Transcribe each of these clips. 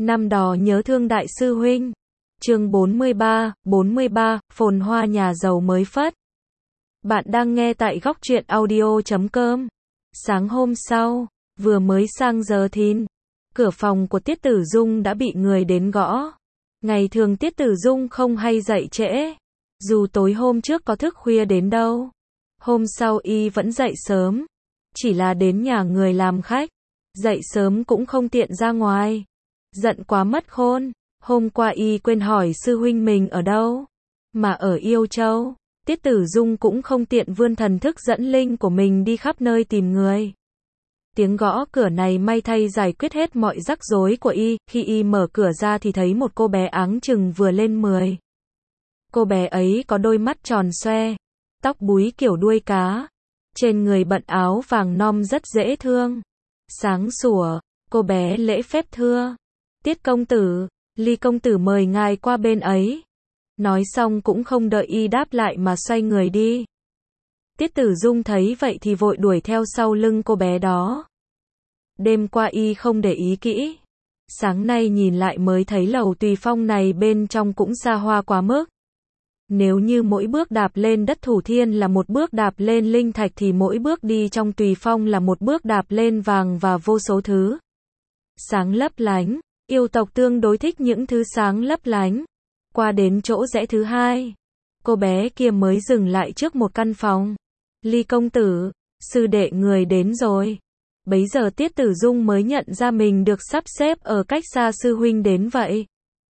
Năm đò nhớ thương đại sư huynh. Chương 43, phồn hoa nhà giàu mới phất. Bạn đang nghe tại góc truyện audio.com. Sáng hôm sau, vừa mới sang giờ thìn, cửa phòng của Tiết Tử Dung đã bị người đến gõ. Ngày thường Tiết Tử Dung không hay dậy trễ, dù tối hôm trước có thức khuya đến đâu. Hôm sau y vẫn dậy sớm, chỉ là đến nhà người làm khách, dậy sớm cũng không tiện ra ngoài. Giận quá mất khôn, hôm qua y quên hỏi sư huynh mình ở đâu, mà ở Yêu Châu. Tiết Tử Dung cũng không tiện vươn thần thức dẫn linh của mình đi khắp nơi tìm người. Tiếng gõ cửa này may thay giải quyết hết mọi rắc rối của y, khi y mở cửa ra thì thấy một cô bé áng chừng vừa lên 10. Cô bé ấy có đôi mắt tròn xoe, tóc búi kiểu đuôi cá, trên người bận áo vàng non rất dễ thương. Sáng sủa, cô bé lễ phép thưa: Tiết công tử, Ly công tử mời ngài qua bên ấy. Nói xong cũng không đợi y đáp lại mà xoay người đi. Tiết Tử Dung thấy vậy thì vội đuổi theo sau lưng cô bé đó. Đêm qua y không để ý kỹ, sáng nay nhìn lại mới thấy lầu Tùy Phong này bên trong cũng xa hoa quá mức. Nếu như mỗi bước đạp lên đất Thủ Thiên là một bước đạp lên linh thạch thì mỗi bước đi trong Tùy Phong là một bước đạp lên vàng và vô số thứ sáng lấp lánh. Yêu tộc tương đối thích những thứ sáng lấp lánh. Qua đến chỗ rẽ thứ hai, cô bé kia mới dừng lại trước một căn phòng. Ly công tử, sư đệ người đến rồi. Bấy giờ Tiết Tử Dung mới nhận ra mình được sắp xếp ở cách xa sư huynh đến vậy.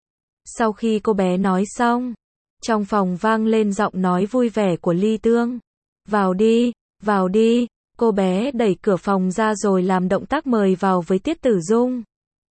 Sau khi cô bé nói xong, trong phòng vang lên giọng nói vui vẻ của Ly Tương. Vào đi, vào đi. Cô bé đẩy cửa phòng ra rồi làm động tác mời vào với Tiết Tử Dung.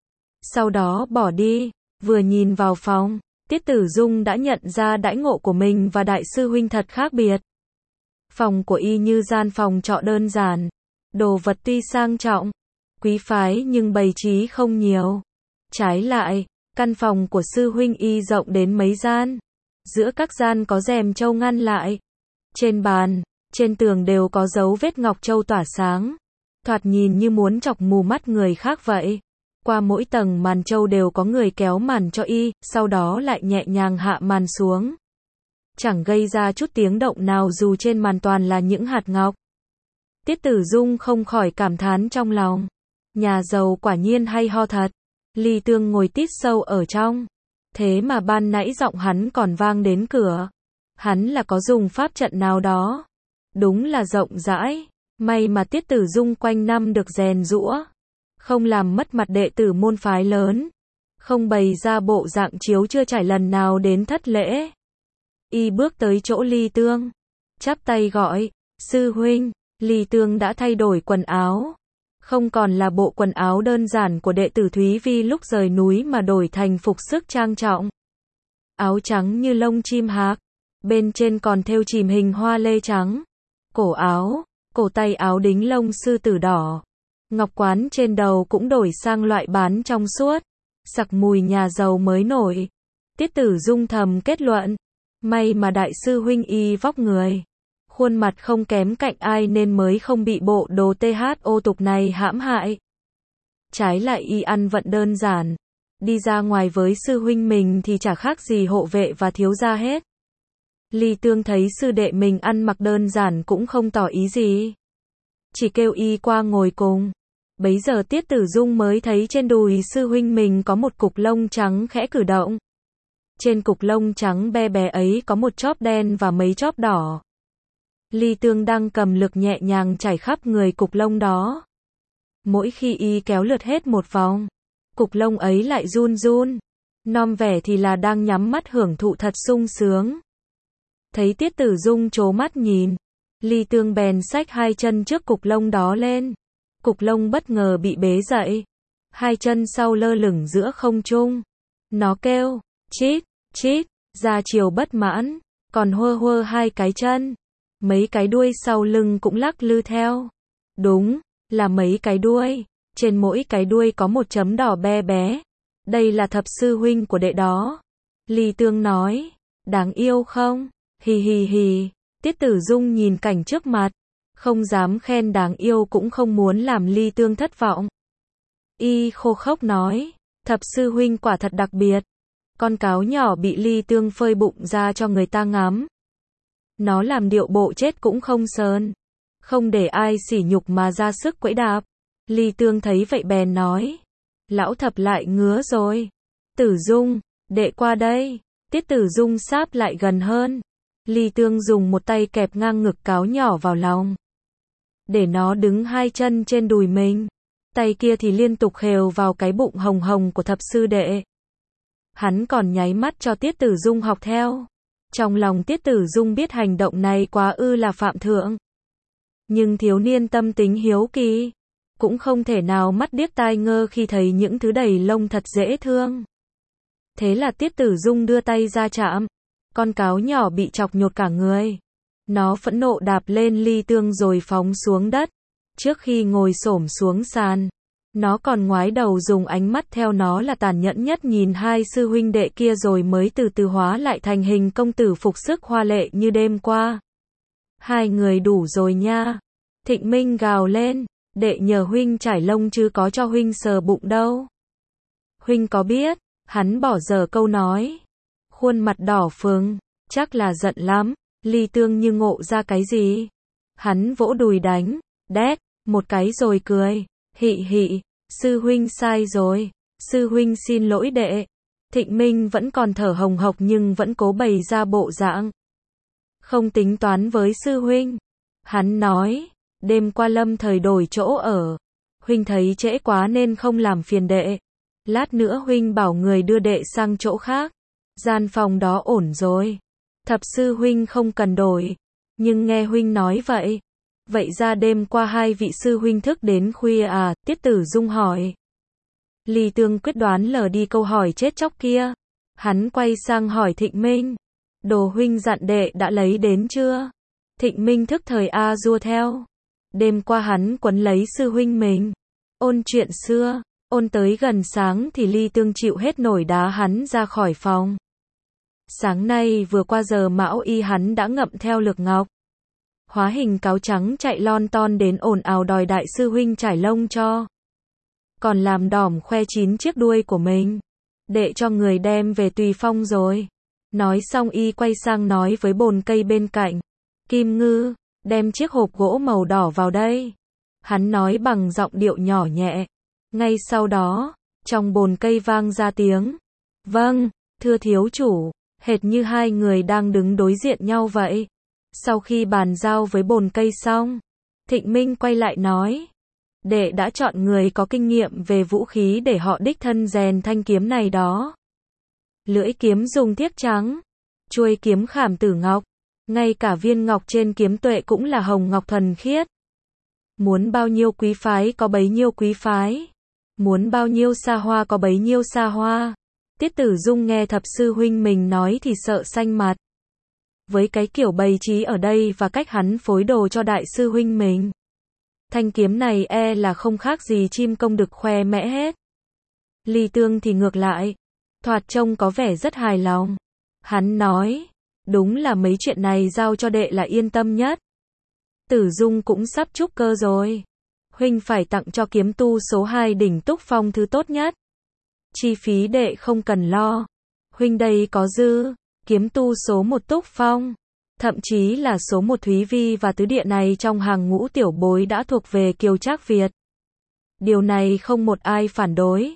Sau đó bỏ đi. Vừa nhìn vào phòng, Tiết Tử Dung đã nhận ra đãi ngộ của mình và đại sư huynh thật khác biệt. Phòng của y như gian phòng trọ đơn giản, đồ vật tuy sang trọng, quý phái nhưng bày trí không nhiều. Trái lại, căn phòng của sư huynh y rộng đến mấy gian. Giữa các gian có rèm châu ngăn lại. Trên bàn, trên tường đều có dấu vết ngọc châu tỏa sáng, thoạt nhìn như muốn chọc mù mắt người khác vậy. Qua mỗi tầng màn châu đều có người kéo màn cho y, sau đó lại nhẹ nhàng hạ màn xuống. Chẳng gây ra chút tiếng động nào dù trên màn toàn là những hạt ngọc. Tiết Tử Dung không khỏi cảm thán trong lòng. Nhà giàu quả nhiên hay ho thật. Ly Tương ngồi tít sâu ở trong. Thế mà ban nãy giọng hắn còn vang đến cửa. Hắn là có dùng pháp trận nào đó. Đúng là rộng rãi. May mà Tiết Tử Dung quanh năm được rèn giũa, không làm mất mặt đệ tử môn phái lớn, không bày ra bộ dạng chiếu chưa trải lần nào đến thất lễ. Y bước tới chỗ Ly Tương, chắp tay gọi: sư huynh. Ly Tương đã thay đổi quần áo, không còn là bộ quần áo đơn giản của đệ tử Thúy Vi lúc rời núi mà đổi thành phục sức trang trọng. Áo trắng như lông chim hạc, bên trên còn thêu chìm hình hoa lê trắng. Cổ áo, cổ tay áo đính lông sư tử đỏ. Ngọc quán trên đầu cũng đổi sang loại bán trong suốt, sặc mùi nhà giàu mới nổi. Tiết Tử Dung thầm kết luận, may mà đại sư huynh y vóc người, khuôn mặt không kém cạnh ai nên mới không bị bộ đồ THO tục này hãm hại. Trái lại y ăn vận đơn giản, đi ra ngoài với sư huynh mình thì chả khác gì hộ vệ và thiếu gia hết. Ly Tương thấy sư đệ mình ăn mặc đơn giản cũng không tỏ ý gì, chỉ kêu y qua ngồi cùng. Bấy giờ Tiết Tử Dung mới thấy trên đùi sư huynh mình có một cục lông trắng khẽ cử động. Trên cục lông trắng be bé ấy có một chóp đen và mấy chóp đỏ. Ly Tương đang cầm lực nhẹ nhàng chải khắp người cục lông đó. Mỗi khi y kéo lượt hết một vòng, cục lông ấy lại run run. Nom vẻ thì là đang nhắm mắt hưởng thụ thật sung sướng. Thấy Tiết Tử Dung trố mắt nhìn, Ly Tương bèn xách hai chân trước cục lông đó lên. Cục lông bất ngờ bị bế dậy, hai chân sau lơ lửng giữa không trung. Nó kêu chít chít ra chiều bất mãn, còn hơ hơ hai cái chân. Mấy cái đuôi sau lưng cũng lắc lư theo. Đúng là mấy cái đuôi, trên mỗi cái đuôi có một chấm đỏ be bé. Đây là thập sư huynh của đệ đó. Ly Tương nói, đáng yêu không? Hì hì hì. Tiết Tử Dung nhìn cảnh trước mặt, không dám khen đáng yêu cũng không muốn làm Ly Tương thất vọng. Y khô khốc nói, Thập sư huynh quả thật đặc biệt. Con cáo nhỏ bị Ly Tương phơi bụng ra cho người ta ngắm. Nó làm điệu bộ chết cũng không sờn. Không để ai sỉ nhục mà ra sức quẫy đạp. Ly Tương thấy vậy bèn nói. Lão thập lại ngứa rồi. Tử Dung, đệ qua đây. Tiết Tử Dung sáp lại gần hơn. Ly Tương dùng một tay kẹp ngang ngực cáo nhỏ vào lòng. Để nó đứng hai chân trên đùi mình. Tay kia thì liên tục khều vào cái bụng hồng hồng của thập sư đệ. Hắn còn nháy mắt cho Tiết Tử Dung học theo. Trong lòng Tiết Tử Dung biết hành động này quá ư là phạm thượng. Nhưng thiếu niên tâm tính hiếu kỳ. Cũng không thể nào mắt điếc tai ngơ khi thấy những thứ đầy lông thật dễ thương. Thế là Tiết Tử Dung đưa tay ra chạm. Con cáo nhỏ bị chọc nhột cả người. Nó phẫn nộ đạp lên Ly Tương rồi phóng xuống đất. Trước khi ngồi xổm xuống sàn, nó còn ngoái đầu dùng ánh mắt theo nó là tàn nhẫn nhất nhìn hai sư huynh đệ kia rồi mới từ từ hóa lại thành hình công tử phục sức hoa lệ như đêm qua. Hai người đủ rồi nha. Thịnh Minh gào lên, đệ nhờ huynh trải lông chứ có cho huynh sờ bụng đâu. Huynh có biết, hắn bỏ dở câu nói. Khuôn mặt đỏ phừng, chắc là giận lắm. Ly Tương như ngộ ra cái gì. Hắn vỗ đùi đánh, đét, một cái rồi cười, hị hị, sư huynh sai rồi, sư huynh xin lỗi đệ. Thịnh Minh vẫn còn thở hồng hộc nhưng vẫn cố bày ra bộ dạng. Không tính toán với sư huynh. Hắn nói, đêm qua lâm thời đổi chỗ ở. Huynh thấy trễ quá nên không làm phiền đệ. Lát nữa huynh bảo người đưa đệ sang chỗ khác. Gian phòng đó ổn rồi. Thập sư huynh không cần đổi. Nhưng nghe huynh nói vậy. Vậy ra đêm qua hai vị sư huynh thức đến khuya à? Tiết Tử Dung hỏi. Ly Tương quyết đoán lờ đi câu hỏi chết chóc kia. Hắn quay sang hỏi Thịnh Minh. Đồ huynh dặn đệ đã lấy đến chưa? Thịnh Minh thức thời a dua theo. Đêm qua hắn quấn lấy sư huynh mình. Ôn chuyện xưa. Ôn tới gần sáng thì Ly Tương chịu hết nổi đá hắn ra khỏi phòng. Sáng nay vừa qua giờ mão y hắn đã ngậm theo Lược Ngọc. Hóa hình cáo trắng chạy lon ton đến ồn ào đòi đại sư huynh trải lông cho. Còn làm đỏm khoe 9 chiếc đuôi của mình. Đệ cho người đem về tùy phong rồi. Nói xong y quay sang nói với bồn cây bên cạnh. Kim Ngư, đem chiếc hộp gỗ màu đỏ vào đây. Hắn nói bằng giọng điệu nhỏ nhẹ. Ngay sau đó, trong bồn cây vang ra tiếng. Vâng, thưa thiếu chủ. Hệt như hai người đang đứng đối diện nhau vậy. Sau khi bàn giao với bồn cây xong, Thịnh Minh quay lại nói. Đệ đã chọn người có kinh nghiệm về vũ khí để họ đích thân rèn thanh kiếm này đó. Lưỡi kiếm dùng thiếc trắng, chuôi kiếm khảm tử ngọc, ngay cả viên ngọc trên kiếm tuệ cũng là hồng ngọc thuần khiết. Muốn bao nhiêu quý phái có bấy nhiêu quý phái. Muốn bao nhiêu xa hoa có bấy nhiêu xa hoa. Tiết Tử Dung nghe thập sư huynh mình nói thì sợ xanh mặt. Với cái kiểu bày trí ở đây và cách hắn phối đồ cho đại sư huynh mình. Thanh kiếm này e là không khác gì chim công đực khoe mẽ hết. Ly Tương thì ngược lại. Thoạt trông có vẻ rất hài lòng. Hắn nói. Đúng là mấy chuyện này giao cho đệ là yên tâm nhất. Tử Dung cũng sắp trúc cơ rồi. Huynh phải tặng cho kiếm tu số 2 đỉnh Túc Phong thứ tốt nhất. Chi phí đệ không cần lo. Huynh đây có dư. Kiếm tu số 1 Túc Phong. Thậm chí là số 1 Thúy Vi và Tứ Địa này trong hàng ngũ tiểu bối đã thuộc về Kiều Trác Việt. Điều này không một ai phản đối.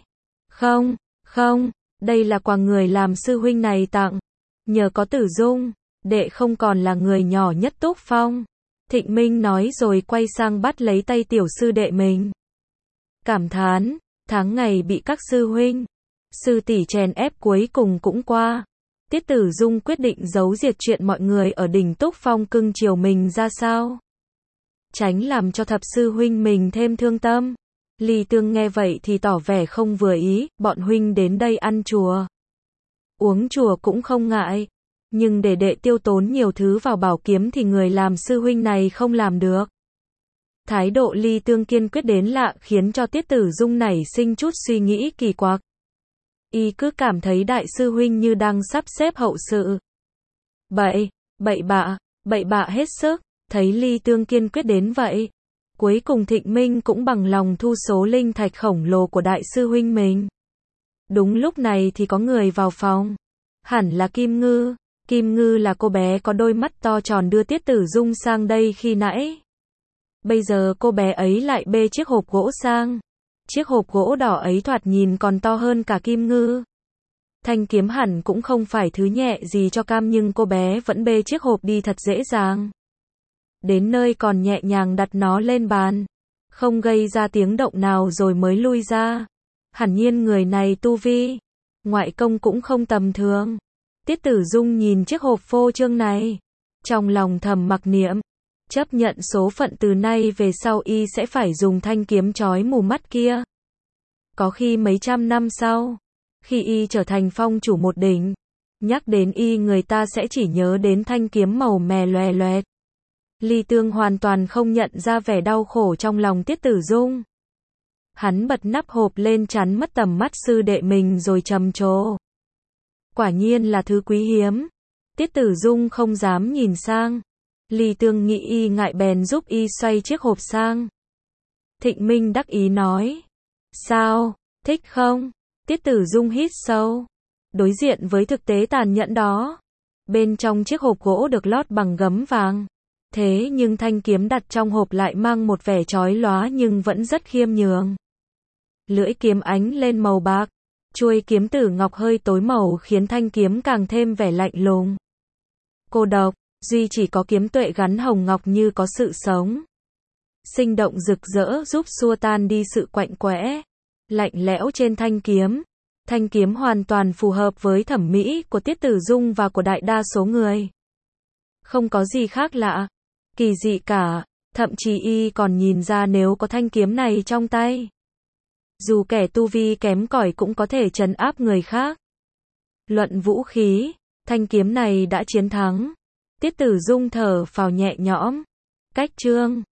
Không, đây là quà người làm sư huynh này tặng. Nhờ có Tử Dung, đệ không còn là người nhỏ nhất Túc Phong. Thịnh Minh nói rồi quay sang bắt lấy tay tiểu sư đệ mình. Cảm thán, tháng ngày bị các sư huynh, sư tỷ chèn ép cuối cùng cũng qua. Tiết Tử Dung quyết định giấu diệt chuyện mọi người ở đỉnh Túc Phong cưng chiều mình ra sao. Tránh làm cho thập sư huynh mình thêm thương tâm. Ly Tương nghe vậy thì tỏ vẻ không vừa ý, bọn huynh đến đây ăn chùa. Uống chùa cũng không ngại. Nhưng để đệ tiêu tốn nhiều thứ vào bảo kiếm thì người làm sư huynh này không làm được. Thái độ Ly Tương kiên quyết đến lạ khiến cho Tiết Tử Dung nảy sinh chút suy nghĩ kỳ quặc. Y cứ cảm thấy đại sư huynh như đang sắp xếp hậu sự. Bậy bạ hết sức, thấy Ly Tương kiên quyết đến vậy. Cuối cùng Thịnh Minh cũng bằng lòng thu số linh thạch khổng lồ của đại sư huynh mình. Đúng lúc này thì có người vào phòng. Hẳn là Kim Ngư. Kim Ngư là cô bé có đôi mắt to tròn đưa Tiết Tử Dung sang đây khi nãy. Bây giờ cô bé ấy lại bê chiếc hộp gỗ sang. Chiếc hộp gỗ đỏ ấy thoạt nhìn còn to hơn cả Kim Ngư. Thanh kiếm hẳn cũng không phải thứ nhẹ gì cho cam, nhưng cô bé vẫn bê chiếc hộp đi thật dễ dàng. Đến nơi còn nhẹ nhàng đặt nó lên bàn, không gây ra tiếng động nào rồi mới lui ra. Hẳn nhiên người này tu vi, ngoại công cũng không tầm thường. Tiết Tử Dung nhìn chiếc hộp phô trương này, trong lòng thầm mặc niệm, chấp nhận số phận từ nay về sau y sẽ phải dùng thanh kiếm chói mù mắt kia. Có khi mấy trăm năm sau, khi y trở thành phong chủ một đỉnh, nhắc đến y người ta sẽ chỉ nhớ đến thanh kiếm màu mè loè loẹt. Ly Tương hoàn toàn không nhận ra vẻ đau khổ trong lòng Tiết Tử Dung. Hắn bật nắp hộp lên chắn mất tầm mắt sư đệ mình rồi trầm trồ. Quả nhiên là thứ quý hiếm. Tiết Tử Dung không dám nhìn sang. Ly Tương nghĩ y ngại bèn giúp y xoay chiếc hộp sang. Thịnh Minh đắc ý nói. Sao, thích không? Tiết Tử Dung hít sâu. Đối diện với thực tế tàn nhẫn đó, bên trong chiếc hộp gỗ được lót bằng gấm vàng. Thế nhưng thanh kiếm đặt trong hộp lại mang một vẻ chói lóa nhưng vẫn rất khiêm nhường. Lưỡi kiếm ánh lên màu bạc, chuôi kiếm tử ngọc hơi tối màu khiến thanh kiếm càng thêm vẻ lạnh lùng. Cô độc, duy chỉ có kiếm tuệ gắn hồng ngọc như có sự sống. Sinh động rực rỡ giúp xua tan đi sự quạnh quẽ, lạnh lẽo trên thanh kiếm. Thanh kiếm hoàn toàn phù hợp với thẩm mỹ của Tiết Tử Dung và của đại đa số người. Không có gì khác lạ, kỳ dị cả, thậm chí y còn nhìn ra nếu có thanh kiếm này trong tay, dù kẻ tu vi kém cỏi cũng có thể trấn áp người khác. Luận vũ khí, thanh kiếm này đã chiến thắng. Tiết Tử Dung thở phào nhẹ nhõm. Cách chương